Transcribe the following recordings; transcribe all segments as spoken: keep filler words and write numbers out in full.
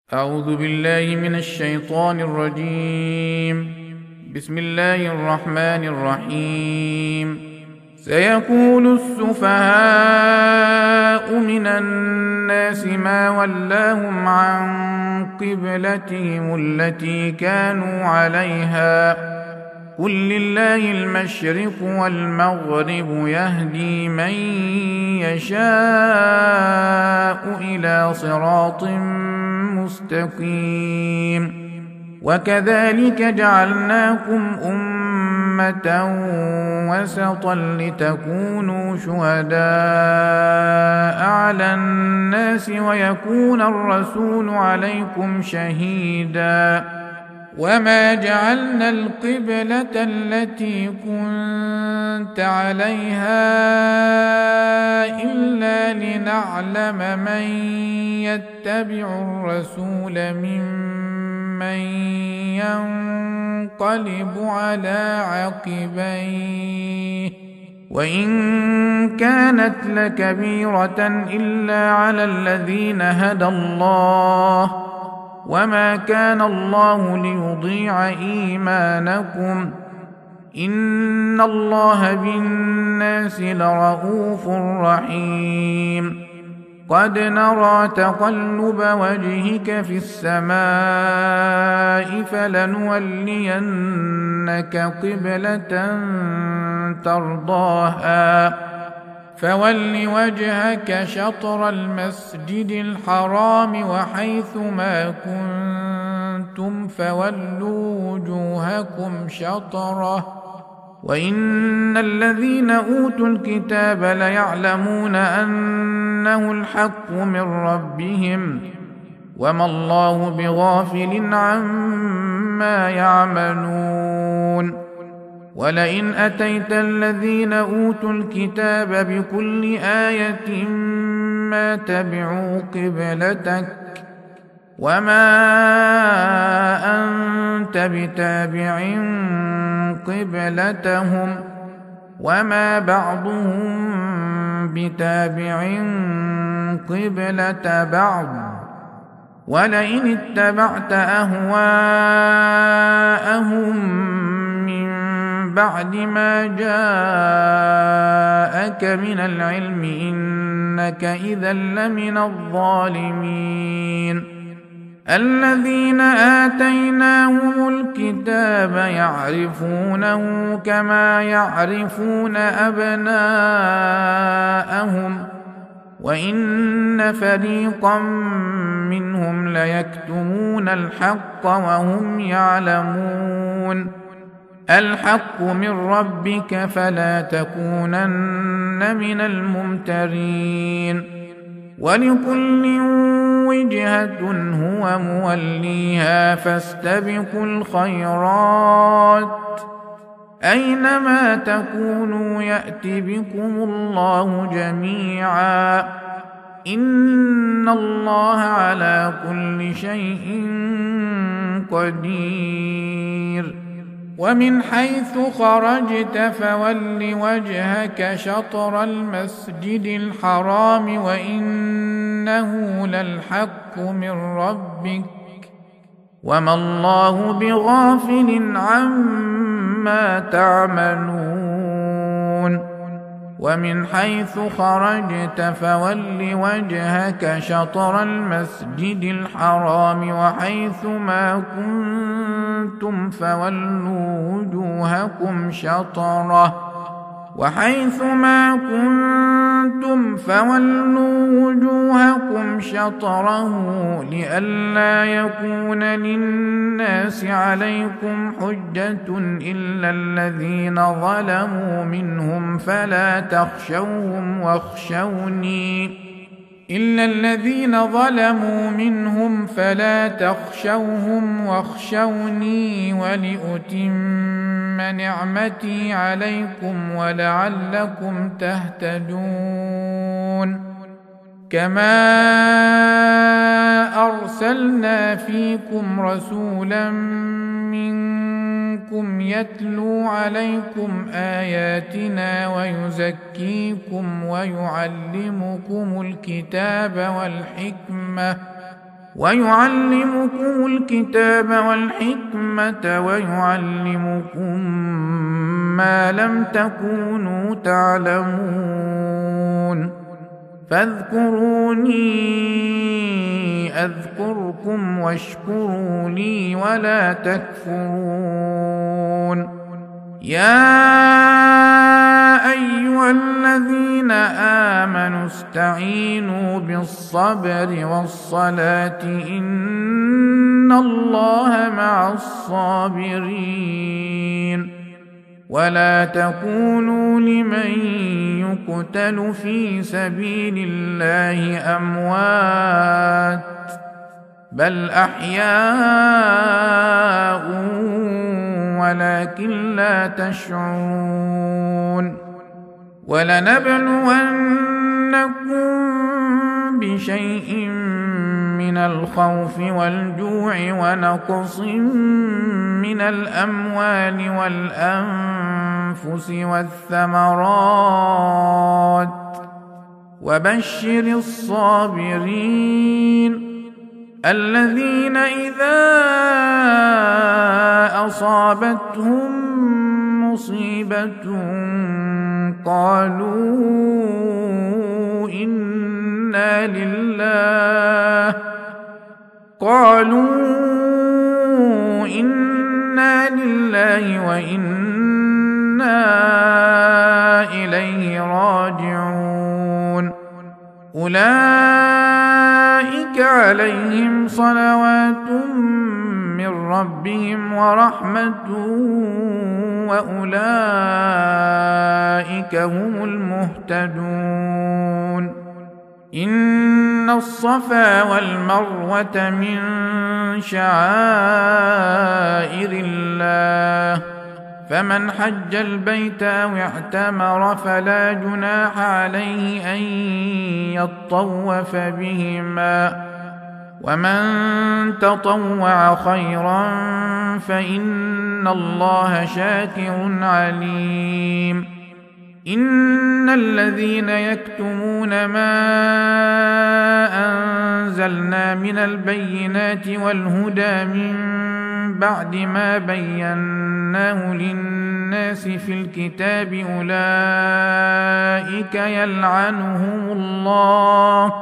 أعوذ بالله من الشيطان الرجيم. بسم الله الرحمن الرحيم. سيقول السفهاء من الناس ما ولاهم عن قبلتهم التي كانوا عليها قل لله المشرق والمغرب يهدي من يشاء إلى صراط مستقيم. وكذلك جعلناكم أمة وسطا لتكونوا شهداء على الناس ويكون الرسول عليكم شهيدا. وما جعلنا القبلة التي كنت عليها إلا لنعلم من يتبع الرسول ممن ينقلب على عقبيه وإن كانت لكبيرة إلا على الذين هدى الله وما كان الله ليضيع إيمانكم إن الله بالناس لرءوف رحيم. قد نرى تقلب وجهك في السماء فلنولينك قبلة ترضاها فول وجهك شطر المسجد الحرام وحيث ما كنتم فولوا وجوهكم شطره وإن الذين أوتوا الكتاب ليعلمون أنه الحق من ربهم وما الله بغافل عما يعملون. ولئن أتيت الذين أوتوا الكتاب بكل آية ما تبعوا قبلتك وما أنت بتابع قبلتهم وما بعضهم بتابع قبلة بعض ولئن اتبعت أهواءهم بعد ما جاءك من العلم إنك إذا لمن الظالمين. الذين آتيناهم الكتاب يعرفونه كما يعرفون أبناءهم وإن فريقا منهم ليكتمون الحق وهم يعلمون. الحق من ربك فلا تكونن من الممترين. ولكل وجهة هو موليها فاستبقوا الخيرات أينما تكونوا يأت بكم الله جميعا إن الله على كل شيء قدير. ومن حيث خرجت فول وجهك شطر المسجد الحرام وإنه للحق من ربك وما الله بغافل عما تعملون. ومن حيث خرجت فول وجهك شطر المسجد الحرام وحيث ما كنتم فولوا وجوهكم شطره وحيث ما كنتم فولوا وجوهكم شطره لئلا يكون للناس عليكم حجة إلا الذين ظلموا منهم فلا تخشوهم واخشوني إلا الذين ظلموا منهم فلا تخشوهم واخشوني ولأتم نعمتي عليكم ولعلكم تهتدون. كما أرسلنا فيكم رسولا منكم يتلو عليكم آياتنا ويزكيكم ويعلمكم الكتاب والحكمة ويعلمكم الكتاب والحكمة ويعلمكم ما لم تكونوا تعلمون فاذكروني أذكركم واشكروا لي ولا تكفرون يا أيها الذين آمنوا استعينوا بالصبر والصلاة إن الله مع الصابرين ولا تكونوا لمن يقتل في سبيل الله أموات بل أحياء ولكن لا تشعرون ولنبلونكم بشيء من الخوف والجوع ونقص من الأموال والأنفس والثمرات وبشر الصابرين الذين إذا أصابتهم مصيبة قالوا إنا لله قالوا إنا لله وإنا إليه راجعون أولئك عليهم صلوات من ربهم ورحمة وأولئك هم المهتدون إن الصفا والمروة من شعائر الله فمن حج البيت أو اعتمر فلا جناح عليه أن يطوف بهما ومن تطوع خيرا فإن الله شاكر عليم إن الذين يكتمون ما أنزلنا من البينات والهدى من بعد ما بيناه للناس في الكتاب أولئك يلعنهم الله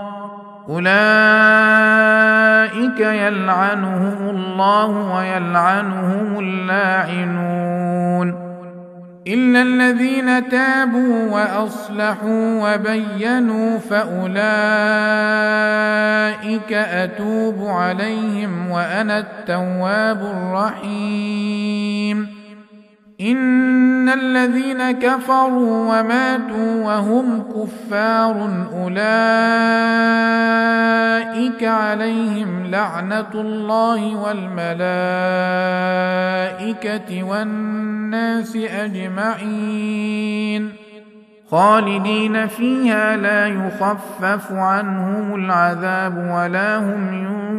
أولئك يلعنهم الله ويلعنهم اللاعنون إلا الذين تابوا وأصلحوا وبينوا فأولئك أتوب عليهم وأنا التواب الرحيم إن الذين كفروا وماتوا وهم كفار أولئك عليهم لعنة الله والملائكة والناس أجمعين خالدين فيها لا يخفف عنهم العذاب ولا هم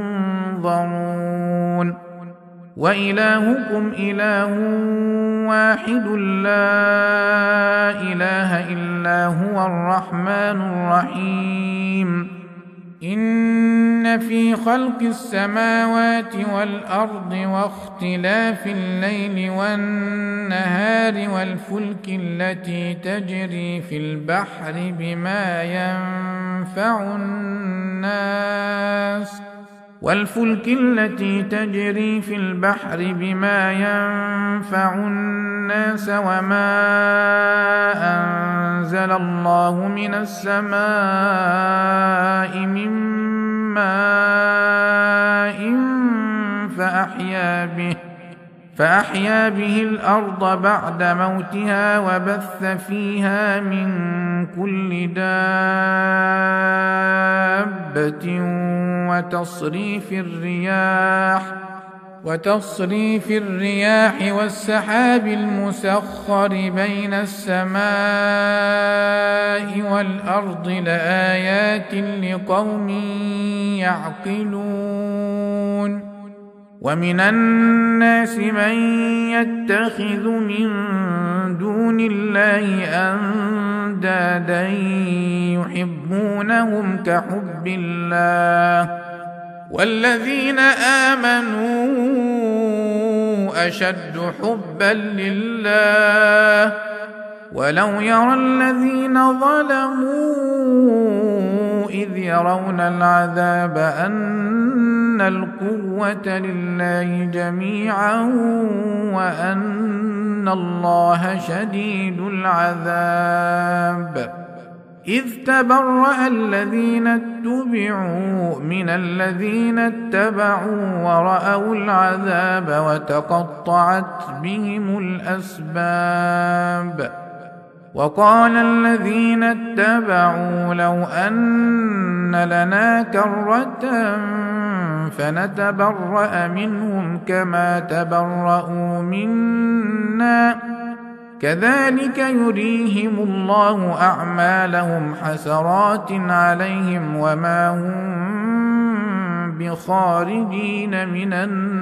ينظرون وإلهكم إله واحد لا إله إلا هو الرحمن الرحيم إن في خلق السماوات والأرض واختلاف الليل والنهار والفلك التي تجري في البحر بما ينفع الناس والفلك التي تجري في البحر بما ينفع الناس وما أنزل الله من السماء من ماء فأحيا به فأحيا به الأرض بعد موتها وبث فيها من كل دابة وتصريف الرياح وتصريف الرياح والسحاب المسخر بين السماء والأرض لآيات لقوم يعقلون ومن الناس من يتخذ من دون الله أندادا يحبونهم كحب الله والذين آمنوا أشد حبا لله ولو يرى الذين ظلموا إذ يرون العذاب أن القوة لله جميعا وأن الله شديد العذاب إذ تبرأ الذين اتبعوا من الذين اتبعوا ورأوا العذاب وتقطعت بهم الأسباب وقال الذين اتبعوا لو أن لنا كرة فنتبرأ منهم كما تبرأوا منا كذلك يريهم الله أعمالهم حسرات عليهم وما هم بخارجين من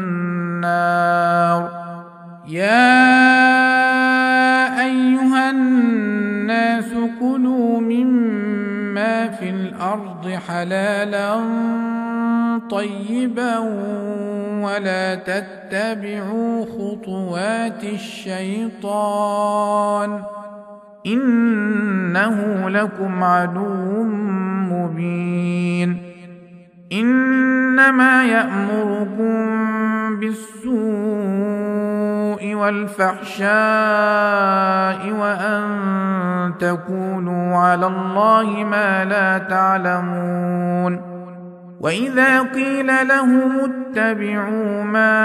النار يا أيها الناس كلوا مما في الأرض حلالا طيبا ولا تتبعوا خطوات الشيطان إنه لكم عدو مبين إنما يأمركم بالسوء والفحشاء وأن تقولوا على الله ما لا تعلمون وإذا قيل لهم اتبعوا ما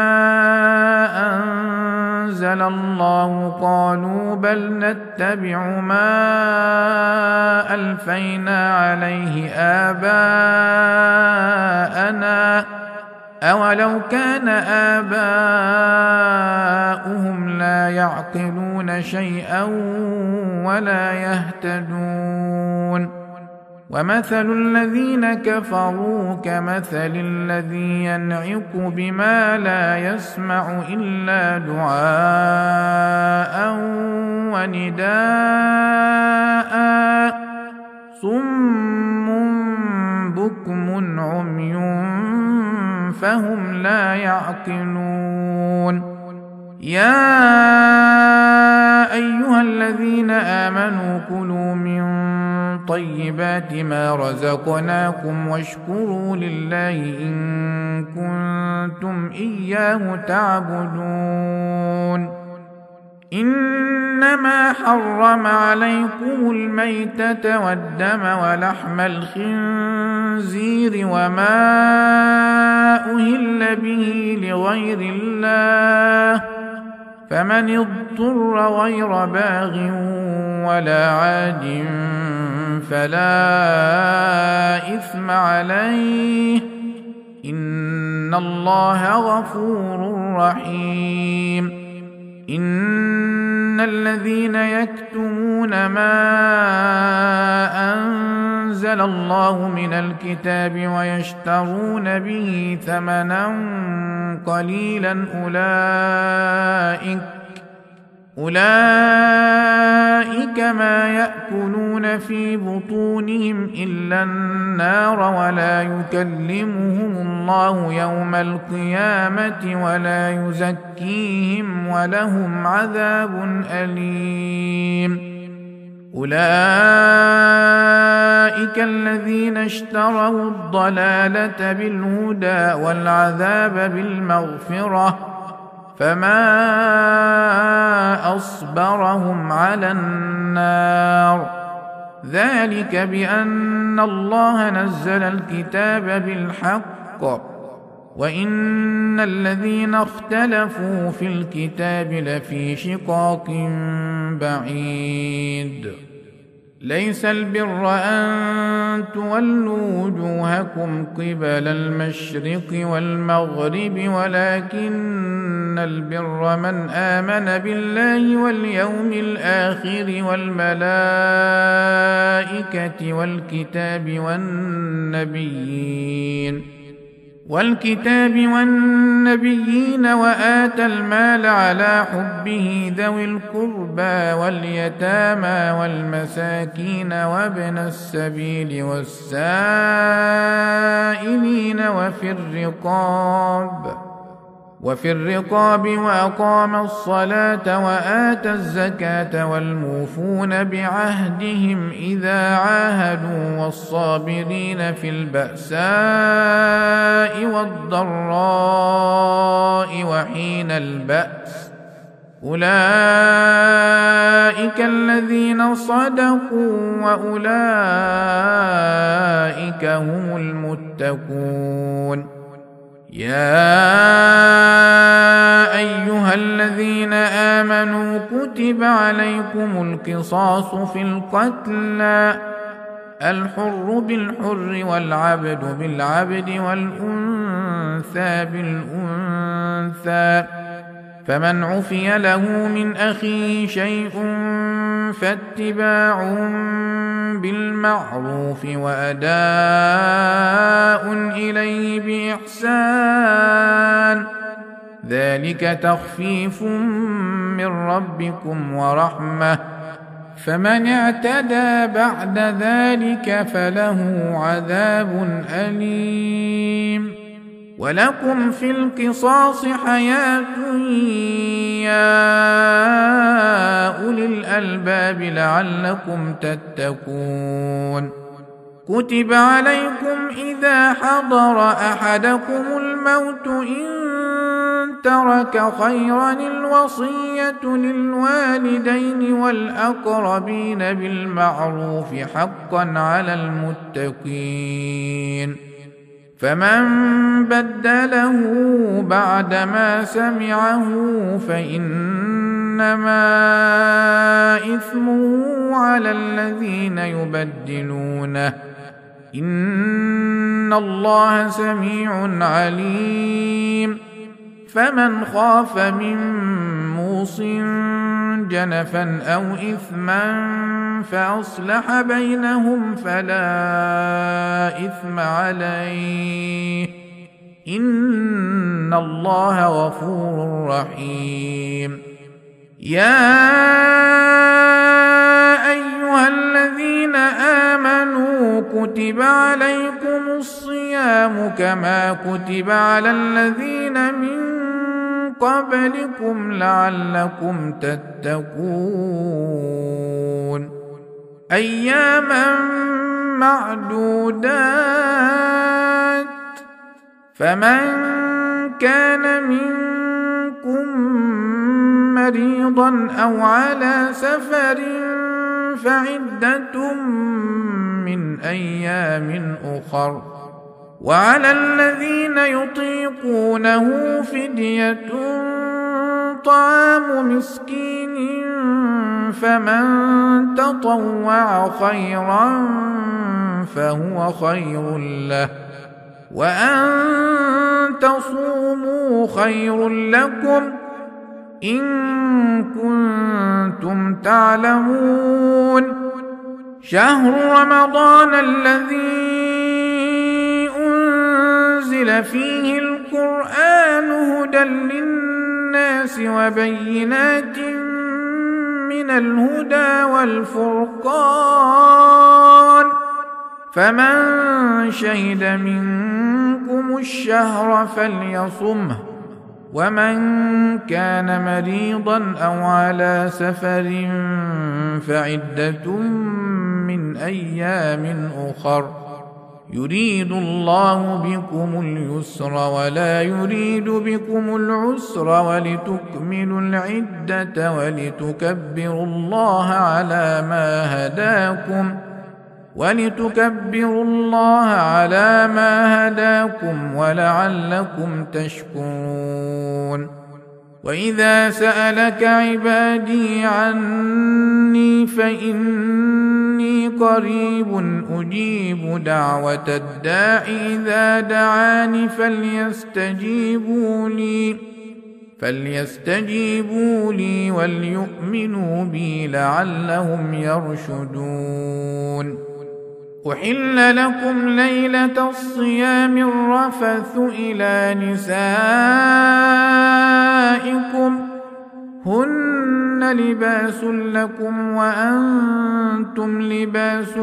أنزل الله قالوا بل نتبع ما ألفينا عليه آباءنا أولو كان آباؤهم لا يعقلون شيئا ولا يهتدون ومثل الذين كفروا كمثل الذي ينعق بما لا يسمع إلا دعاء ونداء صم بكم عمي فهم لا يعقلون يا أيها الذين آمنوا كلوا من طيبات ما رزقناكم واشكروا لله إن كنتم إياه تعبدون إنما حرم عليكم الميتة والدم ولحم الخنزير وما أهل به لغير الله فمن اضطر غير باغ ولا عاد فلا إثم عليه إن الله غفور رحيم إن الذين يكتمون ما أنزل الله من الكتاب ويشترون به ثمنا قليلا أولئك أولئك ما يأكلون في بطونهم إلا النار ولا يكلمهم الله يوم القيامة ولا يزكيهم ولهم عذاب أليم أولئك الذين اشتروا الضلالة بالهدى والعذاب بالمغفرة فما أصبرهم على النار ذلك بأن الله نزل الكتاب بالحق وإن الذين اختلفوا في الكتاب لفي شقاق بعيد ليس البر أن تولوا وجوهكم قبل المشرق والمغرب ولكن البر من آمن بالله واليوم الآخر والملائكة والكتاب والنبيين والكتاب والنبيين وآتى المال على حبه ذوي القربى واليتامى والمساكين وابن السبيل والسائلين وفي الرقاب وفي الرقاب وأقام الصلاة وآتى الزكاة والموفون بعهدهم إذا عاهدوا والصابرين في البأساء والضراء وحين البأس أولئك الذين صدقوا وأولئك هم المتقون. يا أيها الذين آمنوا كتب عليكم القصاص في القتلى الحر بالحر والعبد بالعبد والأنثى بالأنثى فمن عفي له من أخيه شيء فاتباع بالمعروف وأداء إليه بإحسان ذلك تخفيف من ربكم ورحمة فمن اعتدى بعد ذلك فله عذاب أليم. ولكم في القصاص حياة يا أولي الألباب لعلكم تتقون. كتب عليكم إذا حضر أحدكم الموت إن ترك خيرا الوصية للوالدين والأقربين بالمعروف حقا على المتقين. فمن بدله بعدما سمعه فإنما إثمه على الذين يبدلونه إن الله سميع عليم. فمن خاف من موص جنفا أو إثما فأصلح بينهم فلا إثم عليه إن الله غفور رحيم. يا أيها الذين آمنوا كتب عليكم الصيام كما كتب على الذين من قبلكم لعلكم تتقون. أياما معدودات فمن كان منكم مريضا أو على سفر فعدة من أيام أخر وعلى الذين يطيقونه فدية طعام مسكين فمن تطوع خيرا فهو خير له وأن تصوموا خير لكم إن كنتم تعلمون. شهر رمضان الذي أنزل فيه القرآن هدى للناس وبينات من الهدى والفرقان فمن شهد منكم الشهر فليصمه ومن كان مريضا أو على سفر فعدة من أيام أخر يريد الله بكم اليسر ولا يريد بكم العسر ولتكملوا العدة ولتكبروا الله على ما هداكم ولتكبروا الله على ما هداكم ولعلكم تشكرون. وإذا سألك عبادي عني فإني قريب أجيب دعوة الداع إذا دعاني فليستجيبوا لي فليستجيبوا لي وليؤمنوا بي لعلهم يرشدون. أحل لكم ليلة الصيام الرفث إلى نسائكم هن لباس لكم وأنتم لباس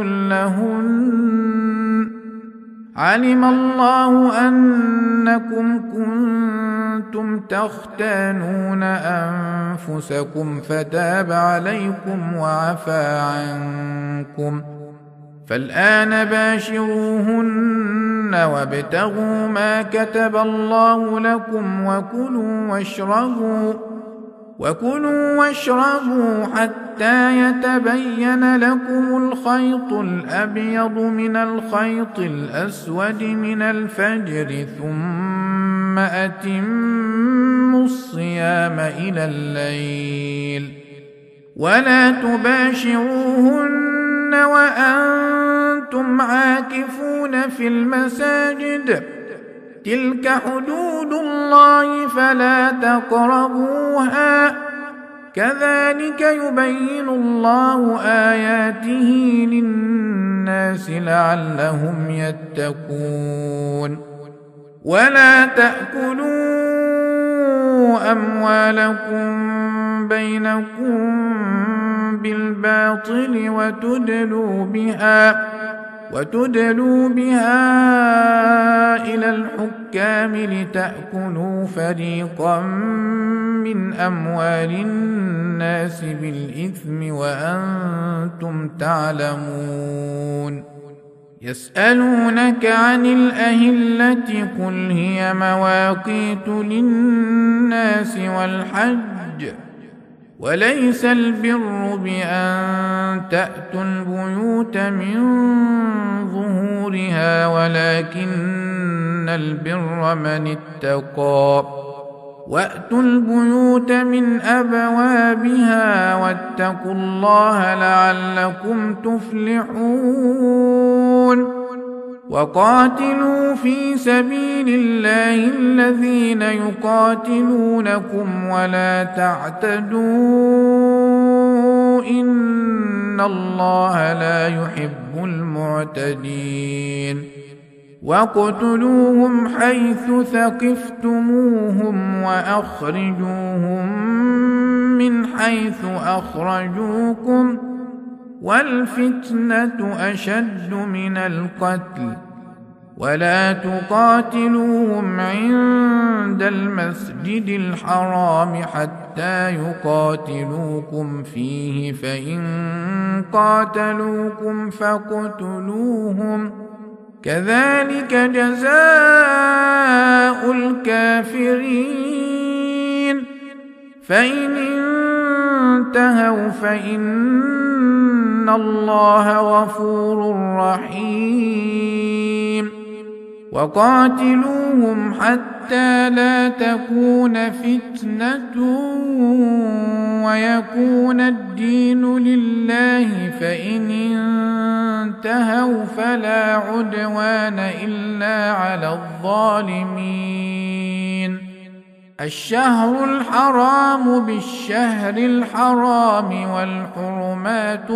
لهن علم الله أنكم كنتم تختانون أنفسكم فتاب عليكم وعفى عنكم فالآن باشروهن وابتغوا ما كتب الله لكم وكلوا واشربوا وكلوا واشربوا حتى يتبين لكم الخيط الأبيض من الخيط الأسود من الفجر ثم أتموا الصيام إلى الليل ولا تباشروهن وأنتم عاكفون في المساجد تلك حدود الله فلا تقربوها كذلك يبين الله آياته للناس لعلهم يتقون ولا تأكلوا أموالكم بينكم بالباطل وتدلوا بها وتدلوا بها إلى الحكام لتأكلوا فريقا من أموال الناس بالإثم وأنتم تعلمون يسألونك عن الأهلة قل هي مواقيت للناس والحج وليس البر بأن تأتوا البيوت من ظهورها ولكن البر من اتقى وأتوا البيوت من أبوابها واتقوا الله لعلكم تفلحون وقاتلوا في سبيل الله الذين يقاتلونكم ولا تعتدوا إن الله لا يحب المعتدين واقتلوهم حيث ثقفتموهم وأخرجوهم من حيث أخرجوكم والفتنة أشد من القتل ولا تقاتلوهم عند المسجد الحرام حتى يقاتلوكم فيه فإن قاتلوكم فاقتلوهم كذلك جزاء الكافرين فإن انتهوا فإن الله غفور رحيم وقاتلوهم حتى لا تكون فتنة ويكون الدين لله فإن انتهوا فلا عدوان إلا على الظالمين الشهر الحرام بالشهر الحرام والحرمات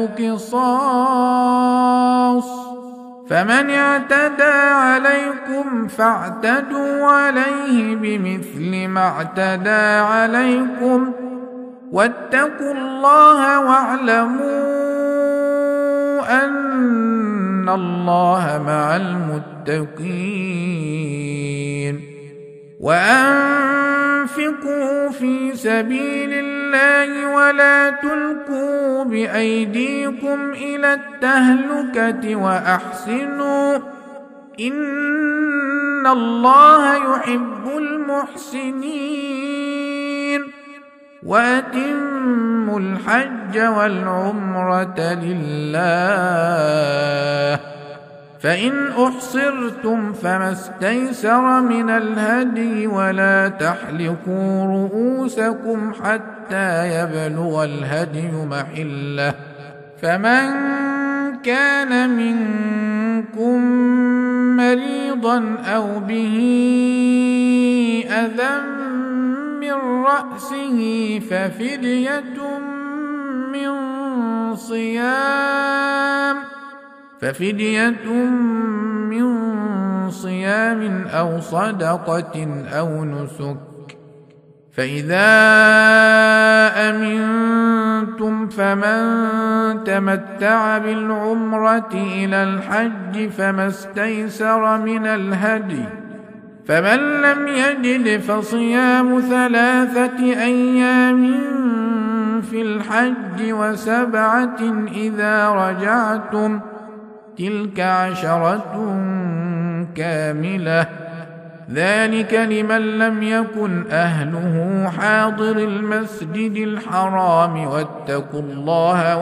قصاص فمن اعتدى عليكم فاعتدوا عليه بمثل ما اعتدى عليكم واتقوا الله واعلموا أن الله مع المتقين وأنفقوا في سبيل الله ولا تلقوا بأيديكم إلى التهلكة وأحسنوا إن الله يحب المحسنين وأتموا الحج والعمرة لله فإن أحصرتم فما استيسر من الهدي ولا تحلقوا رؤوسكم حتى يبلغ الهدي محله فمن كان منكم مريضا أو به أذى من رأسه ففدية من صيام ففدية من صيام أو صدقة أو نسك، فإذا أمنتم فمن تمتع بالعمرة إلى الحج فما استيسر من الهدي، فمن لم يجد فصيام ثلاثة أيام في الحج وسبعة إذا رجعتم، تلك عشرة كاملة، ذلك لمن لم يكن أهله حاضر المسجد الحرام، واتقوا الله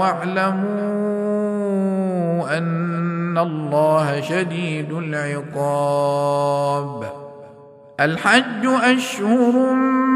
واعلموا أن الله شديد العقاب. الحج أشهر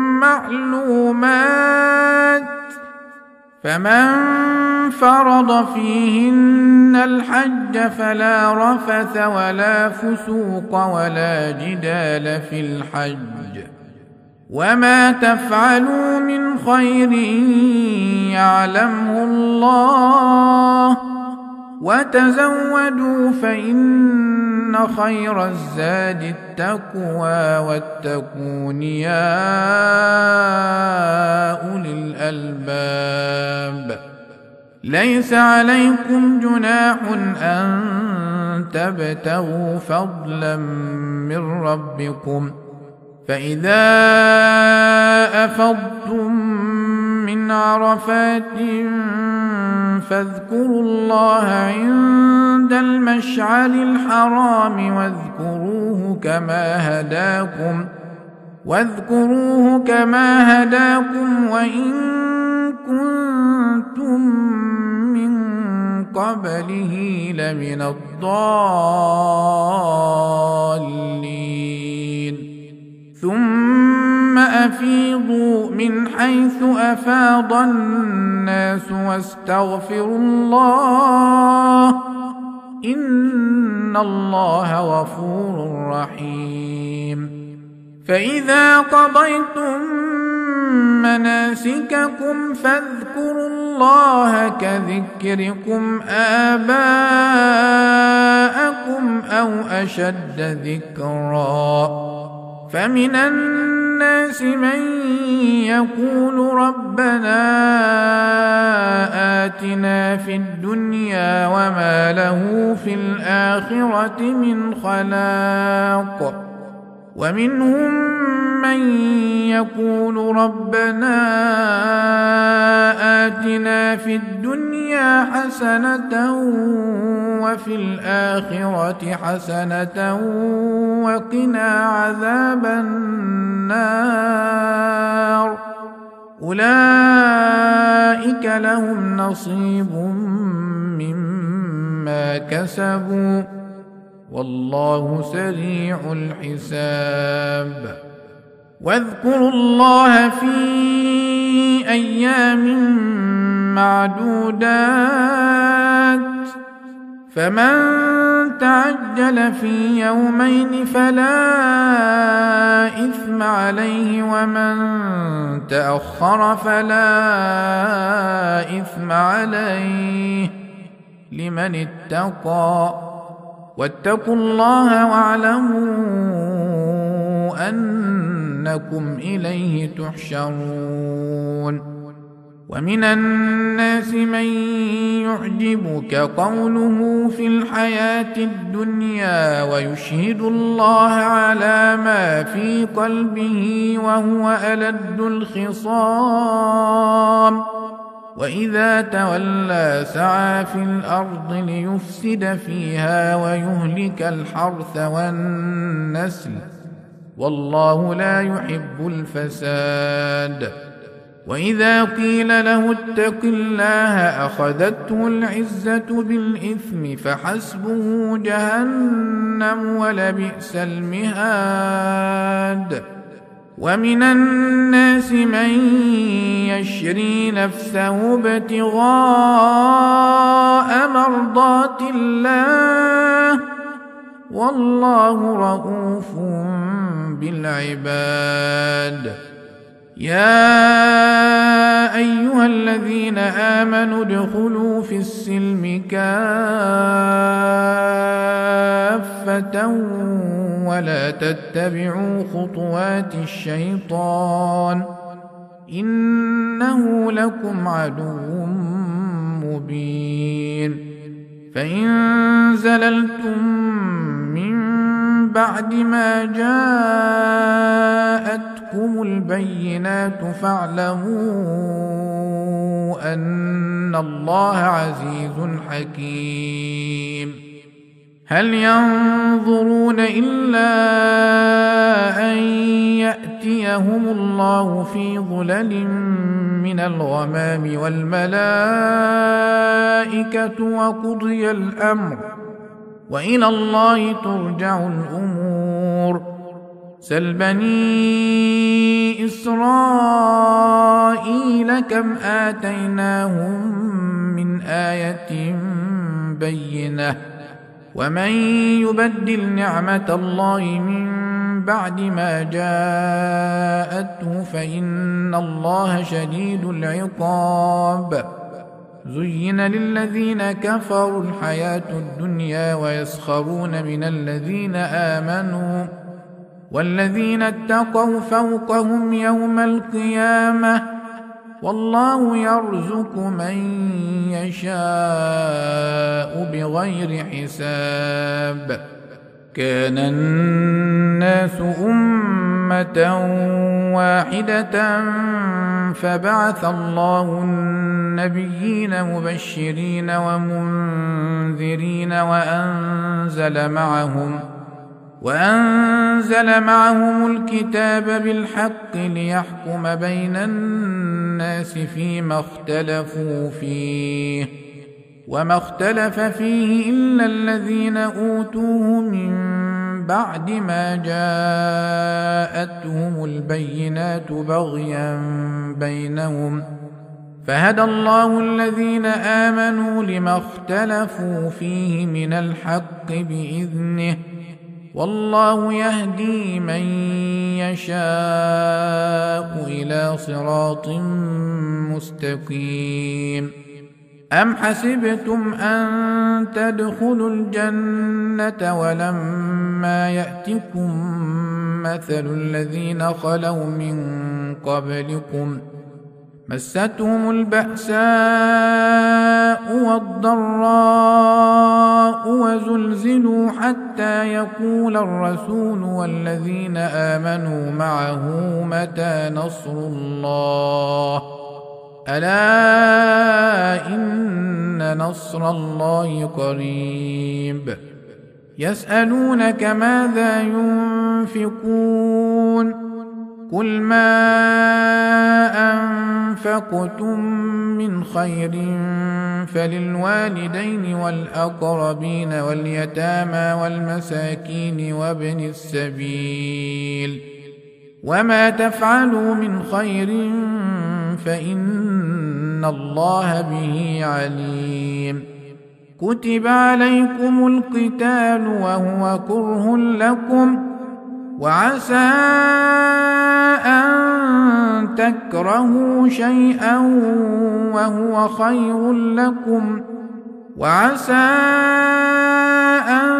معلومات، فمن فرض فيهن الحج فلا رفث ولا فسوق ولا جدال في الحج، وما تفعلوا من خير يعلمه الله، وتزودوا فإن خير الزاد التقوى، واتقون يا أولي الألباب. ليس عليكم جناح أن تبتغوا فضلا من ربكم، فإذا أفضتم من عرفات فاذكروا الله عند المشعر الحرام واذكروه كما هداكم واذكروه كما هداكم وإن كنتم من قبله لمن الضالين. ثم أفيضوا من حيث أفاض الناس واستغفروا الله إن الله غفور رحيم. فإذا قضيتم مناسككم فاذكروا الله كذكركم آباءكم أو أشد ذكرا، فمن الناس من يقول ربنا آتنا في الدنيا وما له في الآخرة من خلاق، ومنهم من يقول ربنا آتنا في الدنيا حسنة وفي الآخرة حسنة وقنا عذاب النار. أولئك لهم نصيب مما كسبوا والله سريع الحساب. واذكروا الله في أيام معدودات، فمن تعجل في يومين فلا إثم عليه ومن تأخر فلا إثم عليه لمن اتقى، واتقوا الله واعلموا أنكم إليه تحشرون. ومن الناس من يعجبك قوله في الحياة الدنيا ويشهد الله على ما في قلبه وهو ألد الخصام، وإذا تولى سعى في الأرض ليفسد فيها ويهلك الحرث والنسل والله لا يحب الفساد. وإذا قيل له اتق الله أخذته العزة بالإثم فحسبه جهنم ولبئس المهاد. ومن الناس من يشري نفسه ابتغاء مرضات الله والله رؤوف بالعباد. يا أيها أيها الذين آمنوا ادخلوا في السلم كافة ولا تتبعوا خطوات الشيطان إنه لكم عدو مبين فإن زللتم من بعد ما جاءتكم البينات فاعلموا أن الله عزيز حكيم هل ينظرون إلا أن يأتيهم الله في ظلل من الغمام والملائكة وقضي الأمر وإلى الله ترجع الأمور سل بني إسرائيل كم آتيناهم من آية بينة ومن يبدل نعمة الله من بعد ما جاءته فإن الله شديد العقاب زين للذين كفروا الحياة الدنيا ويسخرون من الذين آمنوا والذين اتقوا فوقهم يوم القيامة والله يرزق من يشاء بغير حساب كان الناس أمة واحدة فبعث الله النبيين مبشرين ومنذرين وأنزل معهم وأنزل معهم الكتاب بالحق ليحكم بين الناس فيما اختلفوا فيه وما اختلف فيه إلا الذين أوتوه من بعد ما جاءتهم البينات بغيا بينهم فهدى الله الذين آمنوا لما اختلفوا فيه من الحق بإذنه والله يهدي من يشاء إلى صراط مستقيم أم حسبتم أن تدخلوا الجنة ولما يأتكم مثل الذين خلوا من قبلكم مستهم البأساء والضراء وزلزلوا حتى يقول الرسول والذين آمنوا معه متى نصر الله ألا إن نصر الله قريب يسألونك ماذا ينفقون قل ما أنفقتم من خير فللوالدين والأقربين واليتامى والمساكين وابن السبيل وما تفعلوا من خير فإن الله به عليم كتب عليكم القتال وهو كره لكم وعسى أن تكرهوا شيئا وهو خير لكم وعسى أن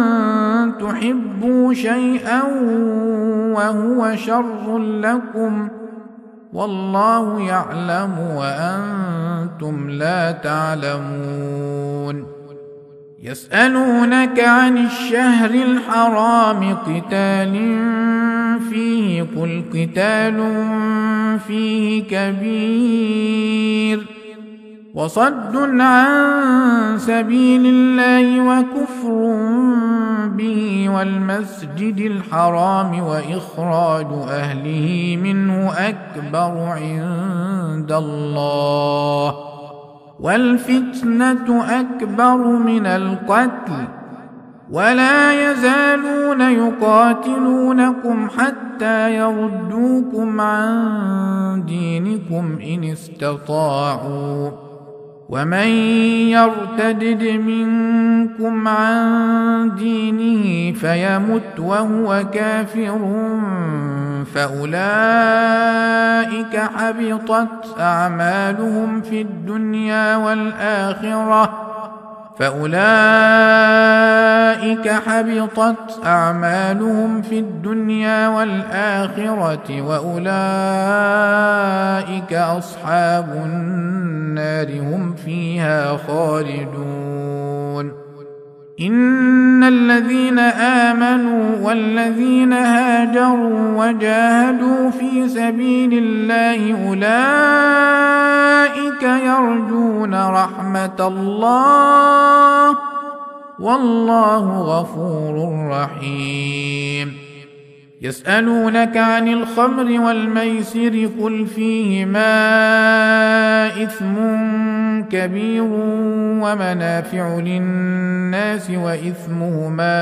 تحبوا شيئا وهو شر لكم والله يعلم وأنتم لا تعلمون يسألونك عن الشهر الحرام قتال فيه قل قتال فيه كبير وصد عن سبيل الله وكفر به والمسجد الحرام وإخراج أهله منه أكبر عند الله والفتنة أكبر من القتل ولا يزالون يقاتلونكم حتى يردوكم عن دينكم إن استطاعوا ومن يرتدد منكم عن دينه فيمت وهو كافر فأولئك حبطت أعمالهم في الدنيا والآخرة فأولئك حبطت أعمالهم في الدنيا والآخرة وأولئك أصحاب النار هم فيها خالدون. إن الذين آمنوا والذين هاجروا وجاهدوا في سبيل الله أولئك يرجون رحمة الله والله غفور رحيم. يسألونك عن الخمر والميسر قل فيهما إثم كبير ومنافع للناس وإثمهما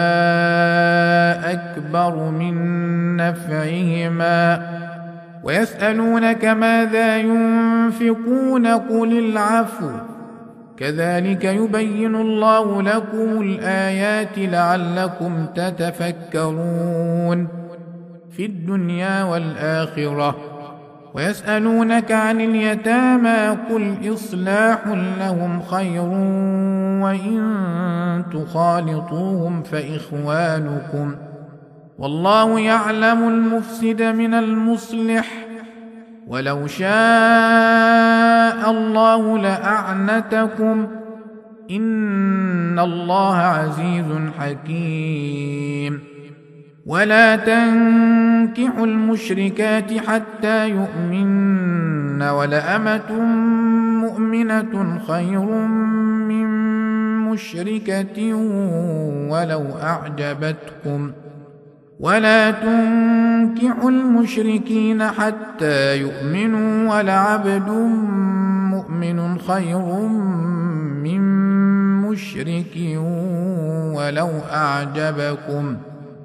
أكبر من نفعهما ويسألونك ماذا ينفقون قل العفو كذلك يبين الله لكم الآيات لعلكم تتفكرون في الدنيا والآخرة. ويسألونك عن اليتامى قل إصلاح لهم خير وإن تخالطوهم فإخوانكم والله يعلم المفسد من المصلح ولو شاء الله لأعنتكم إن الله عزيز حكيم. ولا تنكحوا المشركات حتى يؤمن ولأمة مؤمنة خير من مشركة ولو أعجبتكم ولا تنكحوا المشركين حتى يؤمنوا ولعبد مؤمن خير من مشرك ولو أعجبكم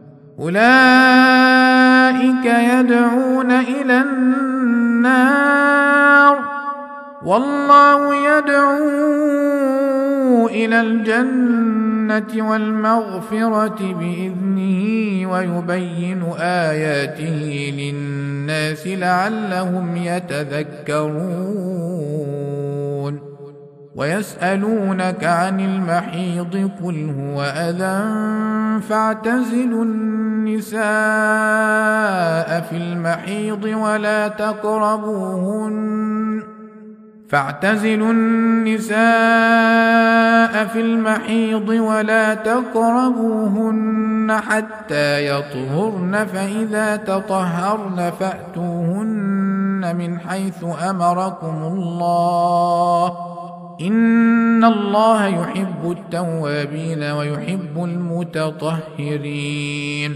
أولئك يدعون إلى النار والله يدعو إلى الجنة والمغفرة بإذنه ويبين آياته للناس لعلهم يتذكرون. ويسألونك عن المحيض قل هو أذى فاعتزلوا النساء في المحيض ولا تقربوهن فاعتزلوا النساء في المحيض ولا تقربوهن حتى يطهرن فإذا تطهرن فأتوهن من حيث أمركم الله إن الله يحب التوابين ويحب المتطهرين.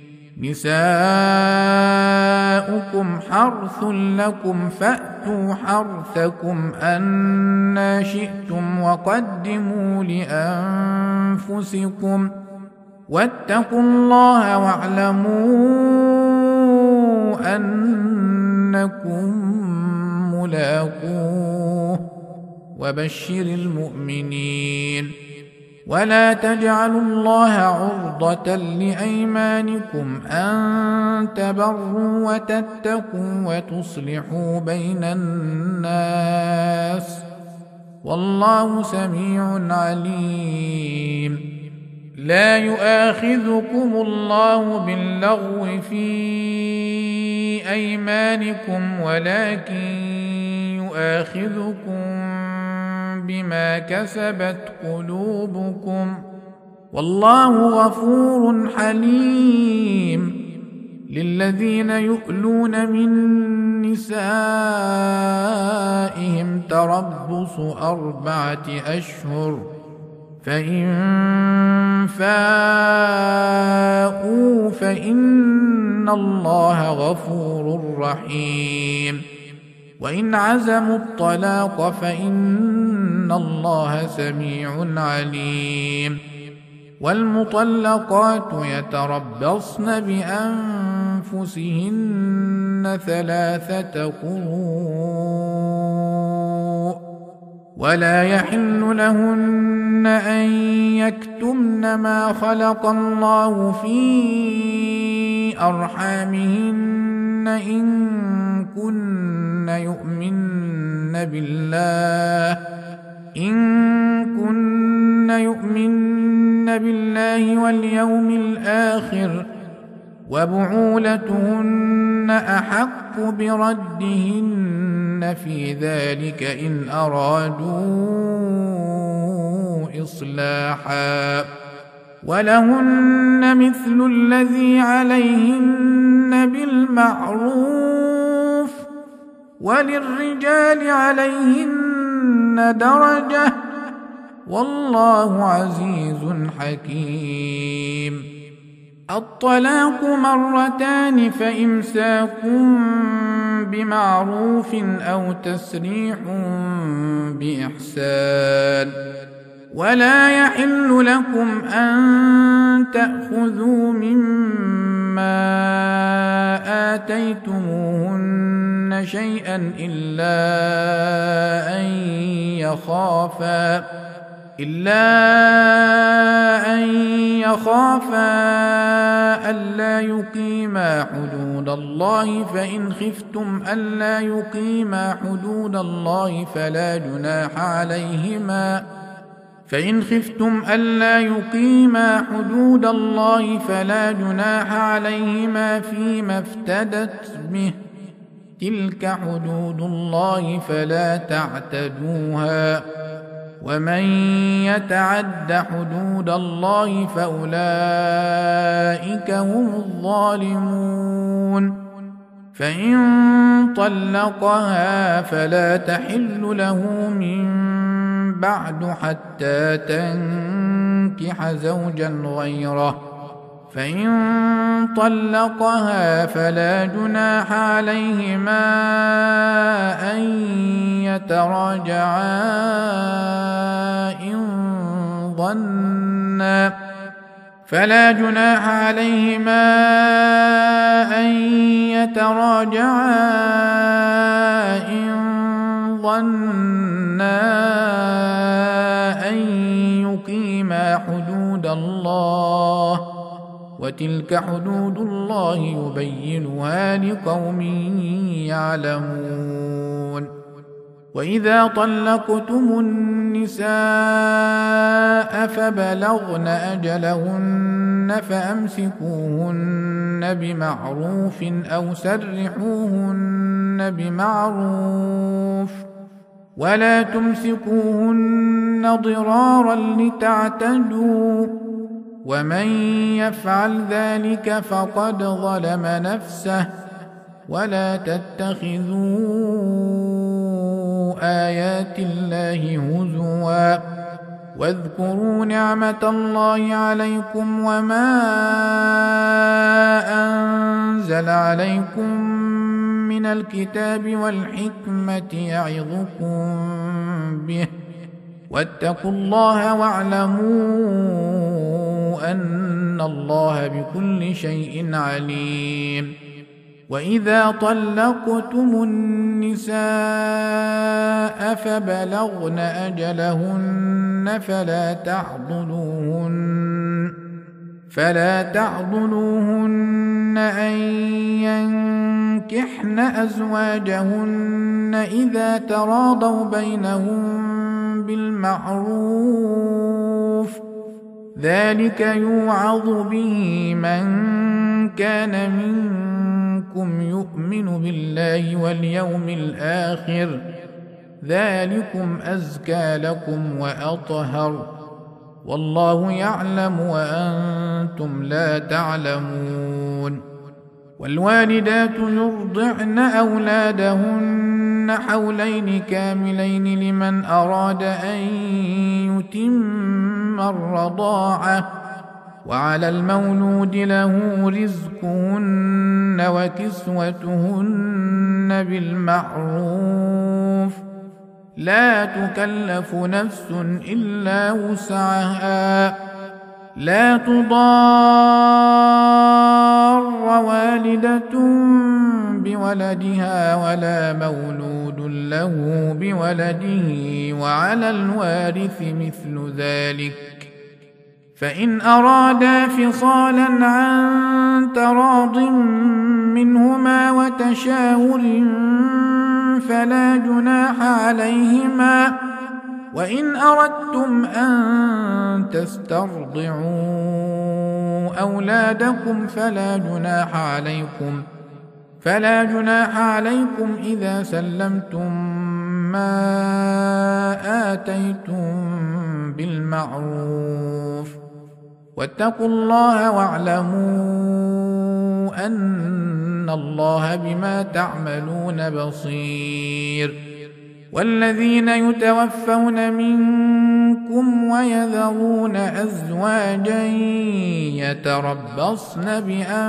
نساؤكم حرث لكم فأتوا حرثكم أنى شئتم وقدموا لأنفسكم واتقوا الله واعلموا أنكم ملاقوه وبشر المؤمنين. ولا تجعلوا الله عرضة لأيمانكم أن تبروا وتتقوا وتصلحوا بين الناس والله سميع عليم. لا يؤاخذكم الله باللغو في أيمانكم ولكن يؤاخذكم بما كسبت قلوبكم والله غفور حليم. للذين يؤلون من نسائهم تربص أربعة أشهر فإن فاءوا فإن الله غفور رحيم. وإن عزموا الطلاق فإن الله سميع عليم. والمطلقات يتربصن بأنفسهن ثلاثة قروء ولا يحل لهن أن يكتمن ما خلق الله في أرحامهن إن كن يؤمن بالله إن كن يؤمن بالله واليوم الآخر وبعولتهن أحق بردهن في ذلك إن أرادوا إصلاحا ولهن مثل الذي عليهن بالمعروف وللرجال عليهن درجة والله عزيز حكيم. الطلاق مرتان فإمساك بمعروف أو تسريح بإحسان ولا يحل لكم أن تأخذوا مما آتيتموهن شيئا إلا أن يخافا إلا أن يخافا ألا يقيما حدود الله فإن خفتم ألا يقيما حدود الله فلا جناح عليهما فإن خفتم ألا يقيما حدود الله فلا جناح عليهما فيما افتدت به تلك حدود الله فلا تعتدوها ومن يتعد حدود الله فأولئك هم الظالمون. فإن طلقها فلا تحل له من بعد حتى تنكح زوجا غيره فإن طلقها فلا جناح عليهما أن يتراجعا إن ظنا فلا جناح عليهما أن يتراجعا إن ظنا أن يقيما حدود الله وتلك حدود الله يبينها لقوم يعلمون. وإذا طلقتم النساء فبلغن أجلهن فأمسكوهن بمعروف أو سرحوهن بمعروف ولا تمسكوهن ضرارا لتعتدوا ومن يفعل ذلك فقد ظلم نفسه ولا تتخذوا آيات الله هزوا واذكروا نعمة الله عليكم وما أنزل عليكم من الكتاب والحكمة يعظكم به واتقوا الله واعلموا أن الله بكل شيء عليم. وإذا طلقتم النساء فبلغن أجلهن فلا تعضلوهن فلا تعضلوهن أن ينكحن أزواجهن إذا تراضوا بينهم بالمعروف ذلك يوعظ به من كان منكم يؤمن بالله واليوم الآخر ذلكم أزكى لكم وأطهر والله يعلم وأنتم لا تعلمون. والوالدات يرضعن أولادهن حولين كاملين لمن أراد أن يتم الرضاعة وعلى المولود له رزقهن وكسوتهن بالمعروف لا تكلف نفس إلا وسعها لا تضار والدة بولدها ولا مولود له بولده وعلى الوارث مثل ذلك فإن أرادا فصالا عن تراض منهما وتشاور فلا جناح عليهما وإن أردتم أن تسترضعوا أولادكم فلا جناح عليكم فلا جناح عليكم إذا سلمتم ما آتيتم بالمعروف واتقوا الله واعلموا أن الله بما تعملون بصير والذين يتوفون منكم ويذرون أزواجا يتربصن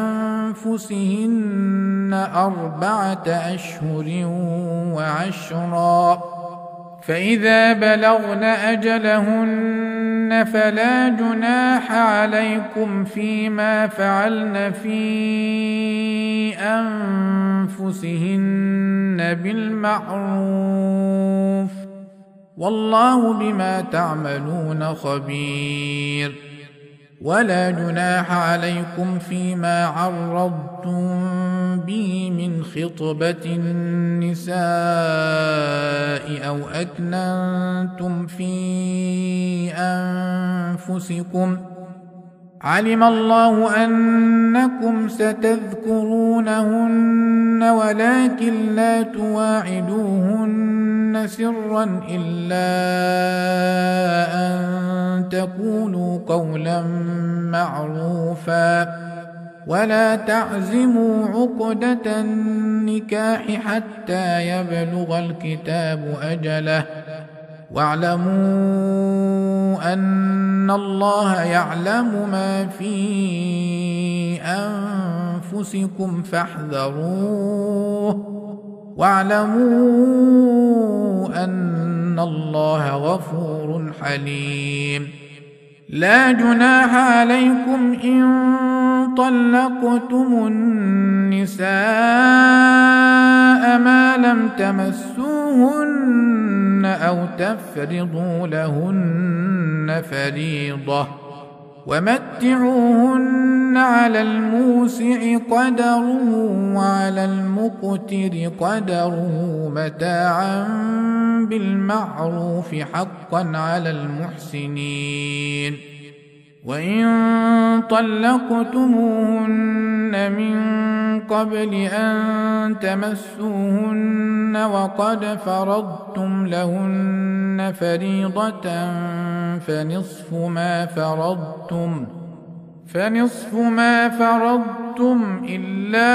بأنفسهن أربعة أشهر وعشرا فإذا بلغن أجلهن فلا جناح عليكم فيما فعلن في أنفسهن بالمعروف والله بما تعملون خبير ولا جناح عليكم فيما عرضتم به من خطبة النساء أو أكننتم في أنفسكم علم الله أنكم ستذكرونهن ولكن لا تواعدوهن سرا إلا أن تقولوا قولا معروفا ولا تعزموا عقدة النكاح حتى يبلغ الكتاب أجله واعلموا أن الله يعلم ما في أنفسكم فاحذروه واعلموا أن الله غفور حليم لا جناح عليكم إن طلقتم النساء ما لم تمسوهن أو تفرضوا لهن فريضة ومتعوهن على الموسع قدره وعلى المقتر قدره متاعا بالمعروف حقا على المحسنين وإن طلقتموهن من قبل أن تمسوهن وقد فرضتم لهن فريضة فنصف ما فرضتم فنصف ما فرضتم إلا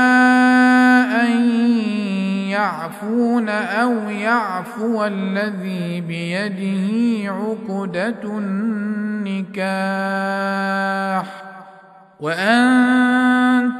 أن يعفون أو يعفو الذي بيده عقدة النكاح وأن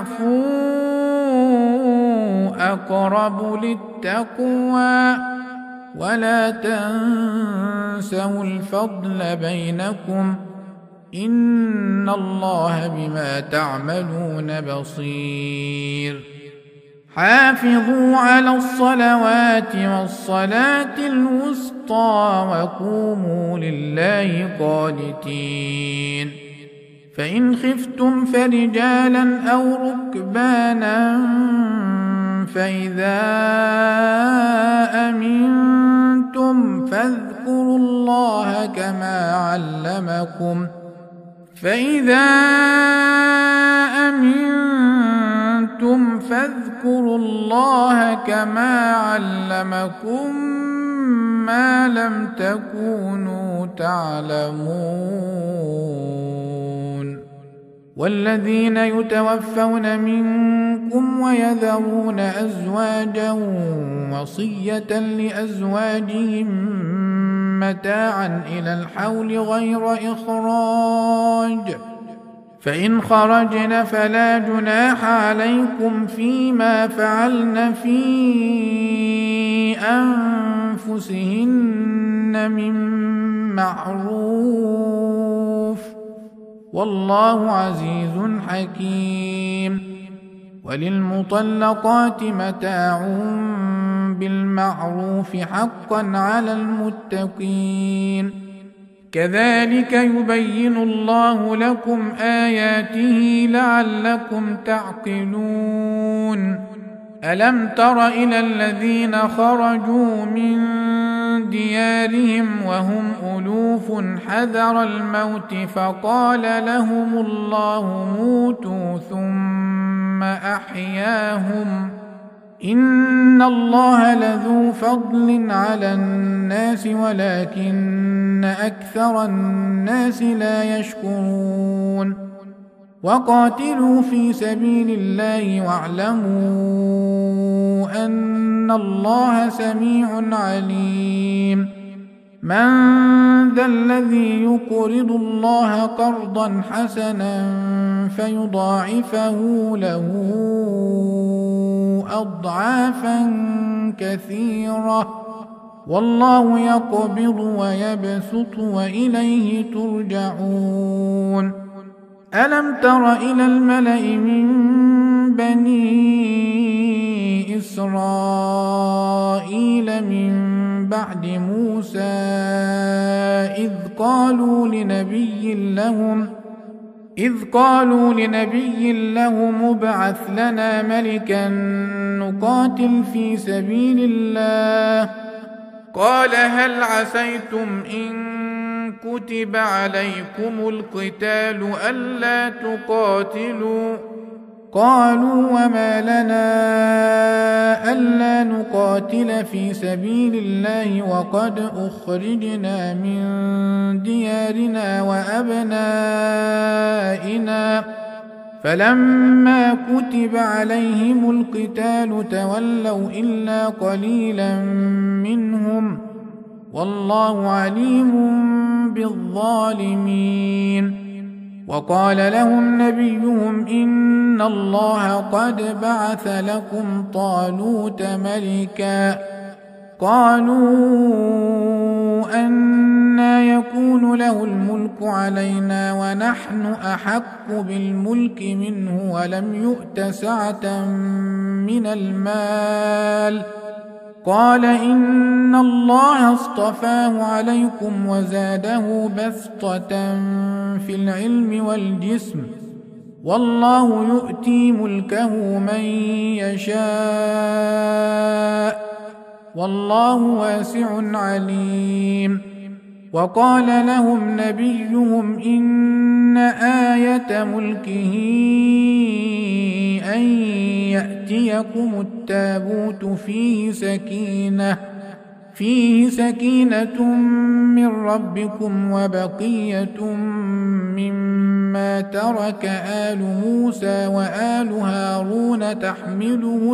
تعفوا أقرب للتقوى ولا تنسوا الفضل بينكم إن الله بما تعملون بصير حافظوا على الصلوات والصلاة الوسطى وقوموا لله قانتين فإن خفتم فرجالا أو ركبانا فإذا أمنتم فاذكروا الله كما علمكم فإذا أمنتم فاذكروا الله كما علمكم ما لم تكونوا تعلمون والذين يتوفون منكم ويذرون أزواجا وصية لأزواجهم متاعا إلى الحول غير إخراج فإن خرجن فلا جناح عليكم فيما فعلن في أنفسهن من معروف والله عزيز حكيم. وللمطلقات متاع بالمعروف حقا على المتقين. كذلك يبين الله لكم آياته لعلكم تعقلون. ألم تر إلى الذين خرجوا من ديارهم وهم ألوف حذر الموت فقال لهم الله موتوا ثم أحياهم إن الله لذو فضل على الناس ولكن أكثر الناس لا يشكرون. وقاتلوا في سبيل الله واعلموا أن الله سميع عليم. من ذا الذي يقرض الله قرضا حسنا فيضاعفه له أضعافا كثيرة والله يقبض ويبسط وإليه ترجعون. ألم تر إلى الملأ من بني إسرائيل من بعد موسى إذ قالوا لنبي لهم إذ قالوا لنبي لهم ابعث لنا ملكا نقاتل في سبيل الله قال هل عسيتم إن كتب عليكم القتال ألا تقاتلوا قالوا وما لنا ألا نقاتل في سبيل الله وقد أخرجنا من ديارنا وأبنائنا فلما كتب عليهم القتال تولوا إلا قليلا منهم والله عليم بالظالمين. وقال لهم نبيهم إن الله قد بعث لكم طالوت ملكا قالوا أنى يكون له الملك علينا ونحن أحق بالملك منه ولم يؤت سعة من المال قال إن الله اصطفاه عليكم وزاده بسطة في العلم والجسم والله يؤتي ملكه من يشاء والله واسع عليم. وقال لهم نبيهم إن آية ملكه أن يأتيكم التابوت فيه سكينة فيه سكينة من ربكم وبقية مما ترك آل موسى وآل هارون تحمله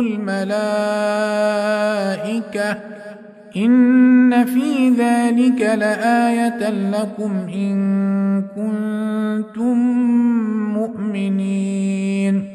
الملائكة إن في ذلك لآية لكم إن كنتم مؤمنين.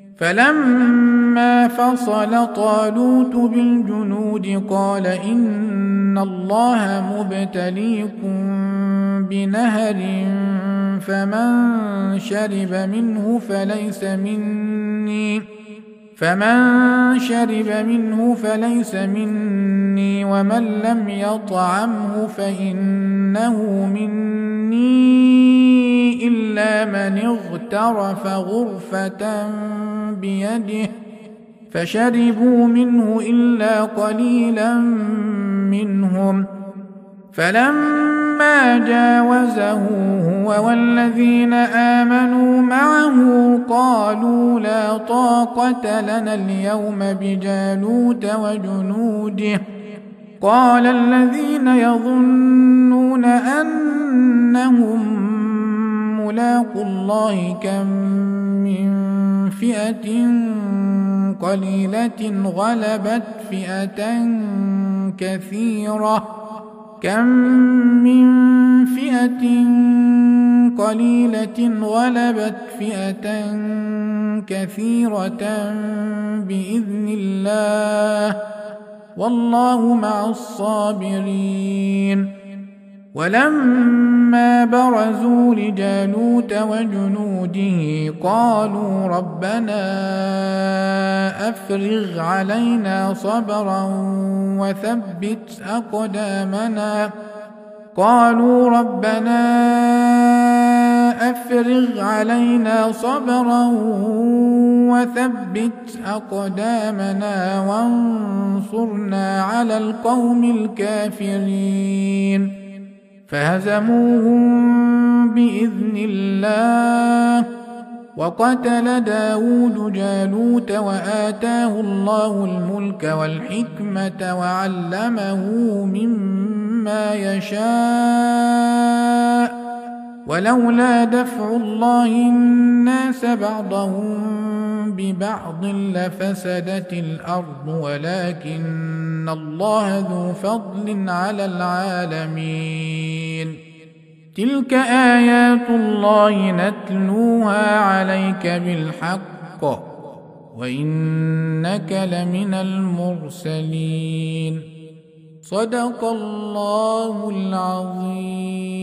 فلما فصل طالوت بالجنود قال إن الله مبتليكم بنهر فمن شرب منه فليس مني فمن شرب منه فليس مني ومن لم يطعمه فإنه مني إلا من اغترف غرفة بيده فشربوا منه إلا قليلا منهم. فلما جاوزه هو والذين آمنوا معه قالوا لا طاقة لنا اليوم بجالوت وجنوده قال الذين يظنون أنهم ملاقو الله كم من فئة قليلة غلبت فئة كثيرة كم من فئة قليلة غلبت فئة كثيرة بإذن الله والله مع الصابرين. ولما برزوا لجالوت وجنوده قالوا ربنا أفرغ علينا صبرا وثبت أقدامنا قالوا ربنا أفرغ علينا صبرا وثبت أقدامنا وانصرنا على القوم الكافرين فهزموهم بإذن الله وقتل داود جالوت وآتاه الله الملك والحكمة وعلمه مما يشاء ولولا دفع الله الناس بعضهم ببعض لفسدت الأرض ولكن الله ذو فضل على العالمين تلك آيات الله نتلوها عليك بالحق وإنك لمن المرسلين صدق الله العظيم.